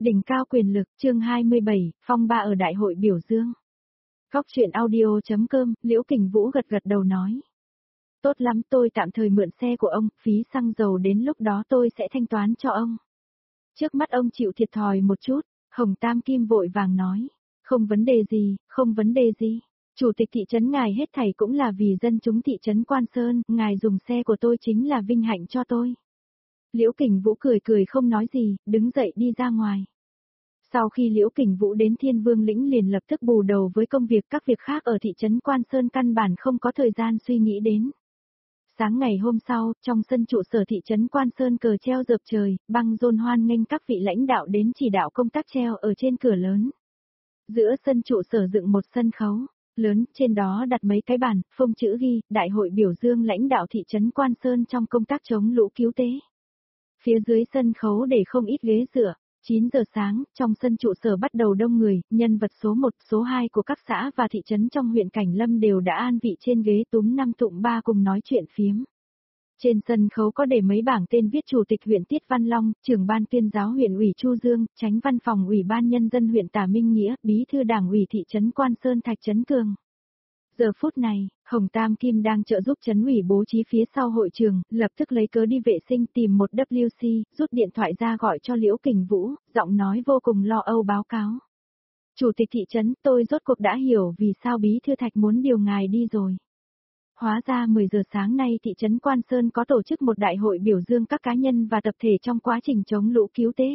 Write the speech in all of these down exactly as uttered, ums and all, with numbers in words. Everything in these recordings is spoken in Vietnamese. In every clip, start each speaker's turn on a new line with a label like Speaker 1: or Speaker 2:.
Speaker 1: Đỉnh cao quyền lực, chương hai mươi bảy, phong ba ở đại hội biểu dương. Góc truyện audio.com, Liễu Kình Vũ gật gật đầu nói. Tốt lắm, tôi tạm thời mượn xe của ông, phí xăng dầu đến lúc đó tôi sẽ thanh toán cho ông. Trước mắt ông chịu thiệt thòi một chút, Hồng Tam Kim vội vàng nói. Không vấn đề gì, không vấn đề gì. Chủ tịch thị trấn ngài hết thảy cũng là vì dân chúng thị trấn Quan Sơn, ngài dùng xe của tôi chính là vinh hạnh cho tôi. Liễu Kình Vũ cười cười không nói gì, đứng dậy đi ra ngoài. Sau khi Liễu Kình Vũ đến Thiên Vương lĩnh liền lập tức bù đầu với công việc các việc khác ở thị trấn Quan Sơn căn bản không có thời gian suy nghĩ đến. Sáng ngày hôm sau, trong sân trụ sở thị trấn Quan Sơn cờ treo dợp trời, băng rôn hoan nghênh các vị lãnh đạo đến chỉ đạo công tác treo ở trên cửa lớn. Giữa sân trụ sở dựng một sân khấu lớn, trên đó đặt mấy cái bàn, phông chữ ghi, đại hội biểu dương lãnh đạo thị trấn Quan Sơn trong công tác chống lũ cứu tế. Phía dưới sân khấu để không ít ghế dựa. chín giờ sáng, trong sân trụ sở bắt đầu đông người, nhân vật số một, số hai của các xã và thị trấn trong huyện Cảnh Lâm đều đã an vị trên ghế túm năm tụm ba cùng nói chuyện phiếm. Trên sân khấu có để mấy bảng tên viết Chủ tịch huyện Tiết Văn Long, trưởng ban tuyên giáo huyện ủy Chu Dương, chánh văn phòng ủy ban nhân dân huyện Tả Minh Nghĩa, bí thư đảng ủy thị trấn Quan Sơn Thạch Trấn Cường. Giờ phút này, Hồng Tam Kim đang trợ giúp trấn ủy bố trí phía sau hội trường, lập tức lấy cớ đi vệ sinh tìm một W C, rút điện thoại ra gọi cho Liễu Kình Vũ, giọng nói vô cùng lo âu báo cáo. Chủ tịch thị trấn, tôi rốt cuộc đã hiểu vì sao bí thư Thạch muốn điều ngài đi rồi. Hóa ra mười giờ sáng nay thị trấn Quan Sơn có tổ chức một đại hội biểu dương các cá nhân và tập thể trong quá trình chống lũ cứu tế.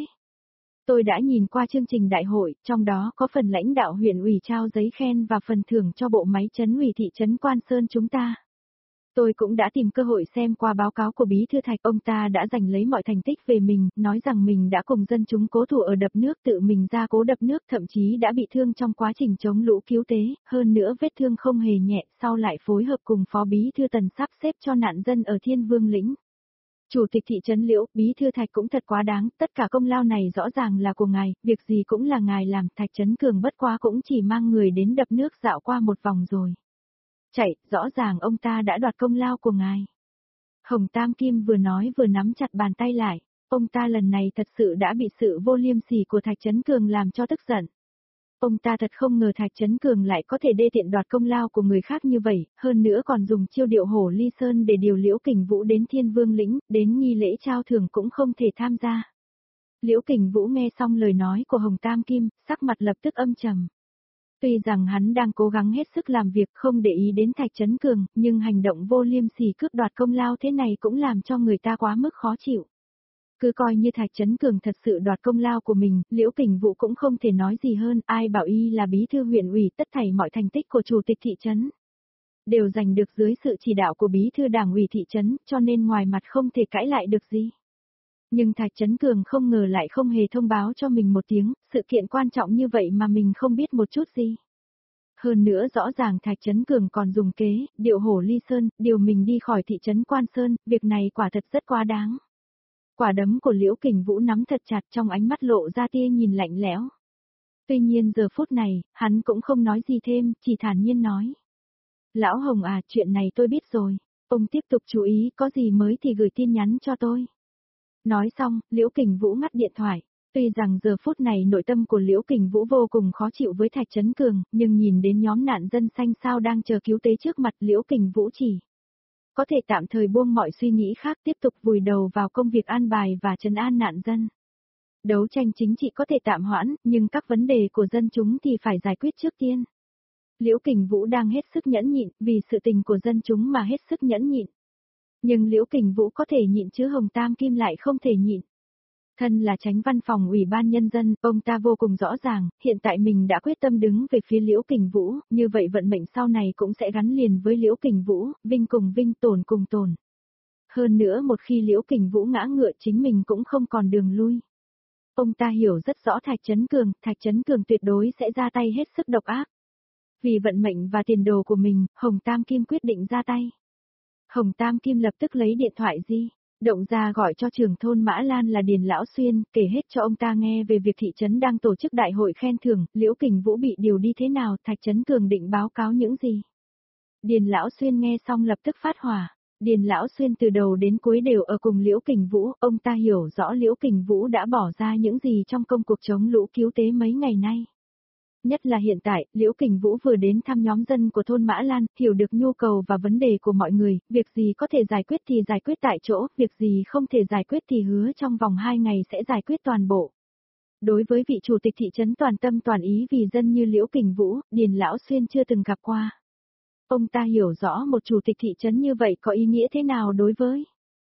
Speaker 1: Tôi đã nhìn qua chương trình đại hội, trong đó có phần lãnh đạo huyện ủy trao giấy khen và phần thưởng cho bộ máy trấn ủy thị trấn Quan Sơn chúng ta. Tôi cũng đã tìm cơ hội xem qua báo cáo của bí thư Thạch, ông ta đã giành lấy mọi thành tích về mình, nói rằng mình đã cùng dân chúng cố thủ ở đập nước, tự mình ra cố đập nước, thậm chí đã bị thương trong quá trình chống lũ cứu tế, hơn nữa vết thương không hề nhẹ, sau lại phối hợp cùng phó bí thư Tần sắp xếp cho nạn dân ở Thiên Vương lĩnh. Chủ tịch thị trấn Liễu, bí thư Thạch cũng thật quá đáng, tất cả công lao này rõ ràng là của ngài, việc gì cũng là ngài làm, Thạch Trấn Cường bất quá cũng chỉ mang người đến đập nước dạo qua một vòng rồi. Chạy, rõ ràng ông ta đã đoạt công lao của ngài. Hồng Tam Kim vừa nói vừa nắm chặt bàn tay lại, ông ta lần này thật sự đã bị sự vô liêm sỉ của Thạch Trấn Cường làm cho tức giận. Ông ta thật không ngờ Thạch Trấn Cường lại có thể đê tiện đoạt công lao của người khác như vậy, hơn nữa còn dùng chiêu điệu hổ ly sơn để điều Liễu Kình Vũ đến Thiên Vương lĩnh, đến nghi lễ trao thưởng cũng không thể tham gia. Liễu Kình Vũ nghe xong lời nói của Hồng Tam Kim, sắc mặt lập tức âm trầm. Tuy rằng hắn đang cố gắng hết sức làm việc không để ý đến Thạch Trấn Cường, nhưng hành động vô liêm sỉ cướp đoạt công lao thế này cũng làm cho người ta quá mức khó chịu. Cứ coi như Thạch Trấn Cường thật sự đoạt công lao của mình, Liễu Kình Vũ cũng không thể nói gì hơn, ai bảo y là bí thư huyện ủy, tất thảy mọi thành tích của chủ tịch thị trấn đều giành được dưới sự chỉ đạo của bí thư đảng ủy thị trấn, cho nên ngoài mặt không thể cãi lại được gì. Nhưng Thạch Trấn Cường không ngờ lại không hề thông báo cho mình một tiếng, sự kiện quan trọng như vậy mà mình không biết một chút gì. Hơn nữa rõ ràng Thạch Trấn Cường còn dùng kế, điệu hổ ly sơn, điều mình đi khỏi thị trấn Quan Sơn, việc này quả thật rất quá đáng. Quả đấm của Liễu Kình Vũ nắm thật chặt, trong ánh mắt lộ ra tia nhìn lạnh lẽo. Tuy nhiên giờ phút này, hắn cũng không nói gì thêm, chỉ thản nhiên nói. Lão Hồng à, chuyện này tôi biết rồi, ông tiếp tục chú ý, có gì mới thì gửi tin nhắn cho tôi. Nói xong, Liễu Kình Vũ ngắt điện thoại. Tuy rằng giờ phút này nội tâm của Liễu Kình Vũ vô cùng khó chịu với Thạch Trấn Cường, nhưng nhìn đến nhóm nạn dân xanh xao đang chờ cứu tế trước mặt, Liễu Kình Vũ chỉ có thể tạm thời buông mọi suy nghĩ khác, tiếp tục vùi đầu vào công việc an bài và trấn an nạn dân. Đấu tranh chính trị có thể tạm hoãn, nhưng các vấn đề của dân chúng thì phải giải quyết trước tiên. Liễu Kình Vũ đang hết sức nhẫn nhịn, vì sự tình của dân chúng mà hết sức nhẫn nhịn. Nhưng Liễu Kình Vũ có thể nhịn chứ Hồng Tam Kim lại không thể nhịn. Thân là chánh văn phòng ủy ban nhân dân, ông ta vô cùng rõ ràng, hiện tại mình đã quyết tâm đứng về phía Liễu Kình Vũ, như vậy vận mệnh sau này cũng sẽ gắn liền với Liễu Kình Vũ, vinh cùng vinh, tổn cùng tổn. Hơn nữa một khi Liễu Kình Vũ ngã ngựa chính mình cũng không còn đường lui. Ông ta hiểu rất rõ Thạch Trấn Cường, Thạch Trấn Cường tuyệt đối sẽ ra tay hết sức độc ác. Vì vận mệnh và tiền đồ của mình, Hồng Tam Kim quyết định ra tay. Hồng Tam Kim lập tức lấy điện thoại di động ra gọi cho trưởng thôn Mã Lan là Điền Lão Xuyên, kể hết cho ông ta nghe về việc thị trấn đang tổ chức đại hội khen thưởng, Liễu Kình Vũ bị điều đi thế nào, Thạch Trấn Cường định báo cáo những gì. Điền Lão Xuyên nghe xong lập tức phát hỏa, Điền Lão Xuyên từ đầu đến cuối đều ở cùng Liễu Kình Vũ, ông ta hiểu rõ Liễu Kình Vũ đã bỏ ra những gì trong công cuộc chống lũ cứu tế mấy ngày nay. Nhất là hiện tại, Liễu Kình Vũ vừa đến thăm nhóm dân của thôn Mã Lan, hiểu được nhu cầu và vấn đề của mọi người, việc gì có thể giải quyết thì giải quyết tại chỗ, việc gì không thể giải quyết thì hứa trong vòng hai ngày sẽ giải quyết toàn bộ. Đối với vị chủ tịch thị trấn toàn tâm toàn ý vì dân như Liễu Kình Vũ, Điền Lão Xuyên chưa từng gặp qua. Ông ta hiểu rõ một chủ tịch thị trấn như vậy có ý nghĩa thế nào đối với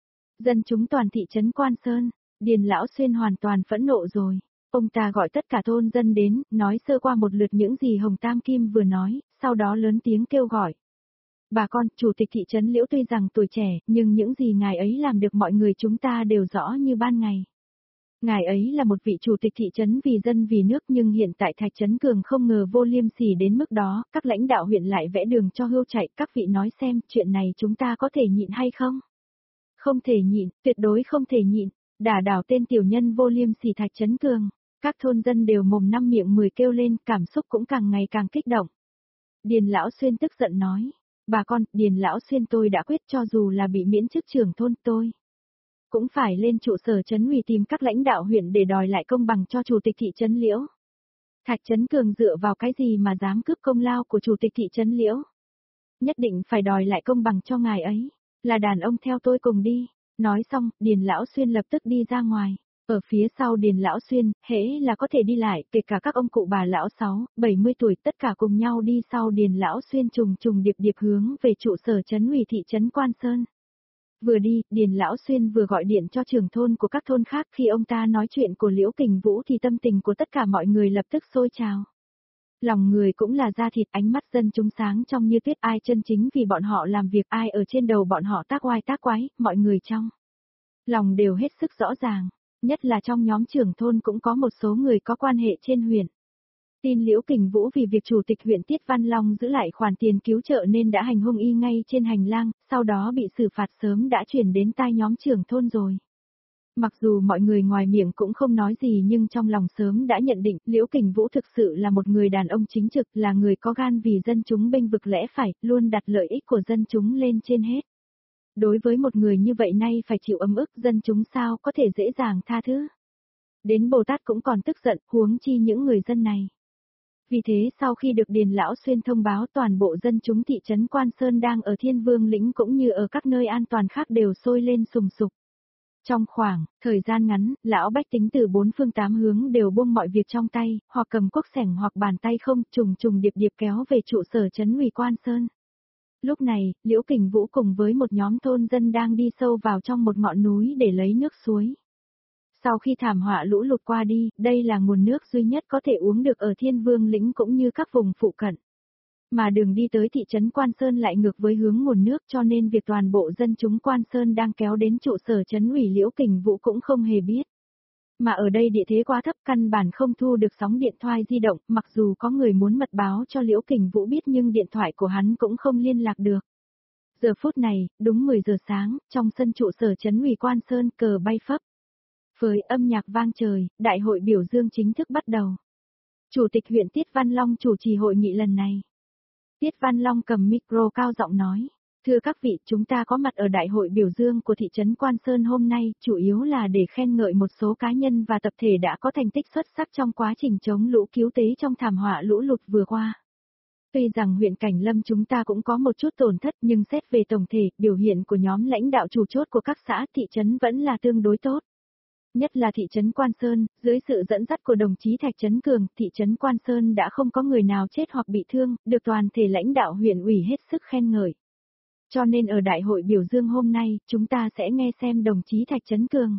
Speaker 1: dân chúng toàn thị trấn Quan Sơn. Điền Lão Xuyên hoàn toàn phẫn nộ rồi. Ông ta gọi tất cả thôn dân đến, nói sơ qua một lượt những gì Hồng Tam Kim vừa nói, sau đó lớn tiếng kêu gọi. Bà con, chủ tịch thị trấn Liễu tuy rằng tuổi trẻ, nhưng những gì ngài ấy làm được mọi người chúng ta đều rõ như ban ngày. Ngài ấy là một vị chủ tịch thị trấn vì dân vì nước nhưng hiện tại Thạch Trấn Cường không ngờ vô liêm sỉ đến mức đó, các lãnh đạo huyện lại vẽ đường cho hươu chạy, các vị nói xem chuyện này chúng ta có thể nhịn hay không? Không thể nhịn, tuyệt đối không thể nhịn, đả đảo tên tiểu nhân vô liêm sỉ Thạch Trấn Cường. Các thôn dân đều mồm năm miệng mười kêu lên, cảm xúc cũng càng ngày càng kích động. Điền Lão Xuyên tức giận nói, bà con, Điền Lão Xuyên tôi đã quyết cho dù là bị miễn chức trưởng thôn tôi cũng phải lên trụ sở trấn ủy tìm các lãnh đạo huyện để đòi lại công bằng cho chủ tịch thị trấn Liễu. Thạch Trấn Cường dựa vào cái gì mà dám cướp công lao của chủ tịch thị trấn Liễu? Nhất định phải đòi lại công bằng cho ngài ấy, là đàn ông theo tôi cùng đi. Nói xong, Điền Lão Xuyên lập tức đi ra ngoài. Ở phía sau Điền Lão Xuyên, hễ là có thể đi lại, kể cả các ông cụ bà lão sáu, bảy mươi tuổi tất cả cùng nhau đi sau Điền Lão Xuyên trùng trùng điệp điệp hướng về trụ sở trấn ủy thị trấn Quan Sơn. Vừa đi, Điền Lão Xuyên vừa gọi điện cho trưởng thôn của các thôn khác khi ông ta nói chuyện của Liễu Kình Vũ thì tâm tình của tất cả mọi người lập tức sôi trào. Lòng người cũng là da thịt, ánh mắt dân chúng sáng trong như tuyết, ai chân chính vì bọn họ làm việc, ai ở trên đầu bọn họ tác oai tác quái, mọi người trong lòng đều hết sức rõ ràng, nhất là trong nhóm trưởng thôn cũng có một số người có quan hệ trên huyện. Tin Liễu Kình Vũ vì việc chủ tịch huyện Tiết Văn Long giữ lại khoản tiền cứu trợ nên đã hành hung y ngay trên hành lang, sau đó bị xử phạt sớm đã chuyển đến tai nhóm trưởng thôn rồi. Mặc dù mọi người ngoài miệng cũng không nói gì nhưng trong lòng sớm đã nhận định Liễu Kình Vũ thực sự là một người đàn ông chính trực, là người có gan vì dân chúng bênh vực lẽ phải, luôn đặt lợi ích của dân chúng lên trên hết. Đối với một người như vậy nay phải chịu ấm ức, dân chúng sao có thể dễ dàng tha thứ. Đến Bồ Tát cũng còn tức giận, huống chi những người dân này. Vì thế sau khi được Điền Lão Xuyên thông báo toàn bộ dân chúng thị trấn Quan Sơn đang ở Thiên Vương Lĩnh cũng như ở các nơi an toàn khác đều sôi lên sùng sục. Trong khoảng thời gian ngắn, lão bách tính từ bốn phương tám hướng đều buông mọi việc trong tay, hoặc cầm cuốc xẻng hoặc bàn tay không, trùng trùng điệp điệp kéo về trụ sở trấn ủy Quan Sơn. Lúc này, Liễu Kình Vũ cùng với một nhóm thôn dân đang đi sâu vào trong một ngọn núi để lấy nước suối. Sau khi thảm họa lũ lụt qua đi, đây là nguồn nước duy nhất có thể uống được ở Thiên Vương Lĩnh cũng như các vùng phụ cận. Mà đường đi tới thị trấn Quan Sơn lại ngược với hướng nguồn nước cho nên việc toàn bộ dân chúng Quan Sơn đang kéo đến trụ sở trấn ủy Liễu Kình Vũ cũng không hề biết. Mà ở đây địa thế quá thấp căn bản không thu được sóng điện thoại di động, mặc dù có người muốn mật báo cho Liễu Kình Vũ biết nhưng điện thoại của hắn cũng không liên lạc được. Giờ phút này, đúng mười giờ sáng, trong sân trụ sở trấn ủy Quan Sơn cờ bay phấp. Với âm nhạc vang trời, đại hội biểu dương chính thức bắt đầu. Chủ tịch huyện Tiết Văn Long chủ trì hội nghị lần này. Tiết Văn Long cầm micro cao giọng nói, thưa các vị, chúng ta có mặt ở đại hội biểu dương của thị trấn Quan Sơn hôm nay, chủ yếu là để khen ngợi một số cá nhân và tập thể đã có thành tích xuất sắc trong quá trình chống lũ cứu tế trong thảm họa lũ lụt vừa qua. Tuy rằng huyện Cảnh Lâm chúng ta cũng có một chút tổn thất nhưng xét về tổng thể, biểu hiện của nhóm lãnh đạo chủ chốt của các xã thị trấn vẫn là tương đối tốt. Nhất là thị trấn Quan Sơn, dưới sự dẫn dắt của đồng chí Thạch Trấn Cường, thị trấn Quan Sơn đã không có người nào chết hoặc bị thương, được toàn thể lãnh đạo huyện ủy hết sức khen ngợi. Cho nên ở đại hội biểu dương hôm nay, chúng ta sẽ nghe xem đồng chí Thạch Trấn Cường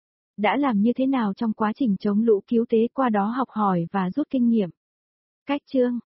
Speaker 1: đã làm như thế nào trong quá trình chống lũ cứu tế, qua đó học hỏi và rút kinh nghiệm. Cách chương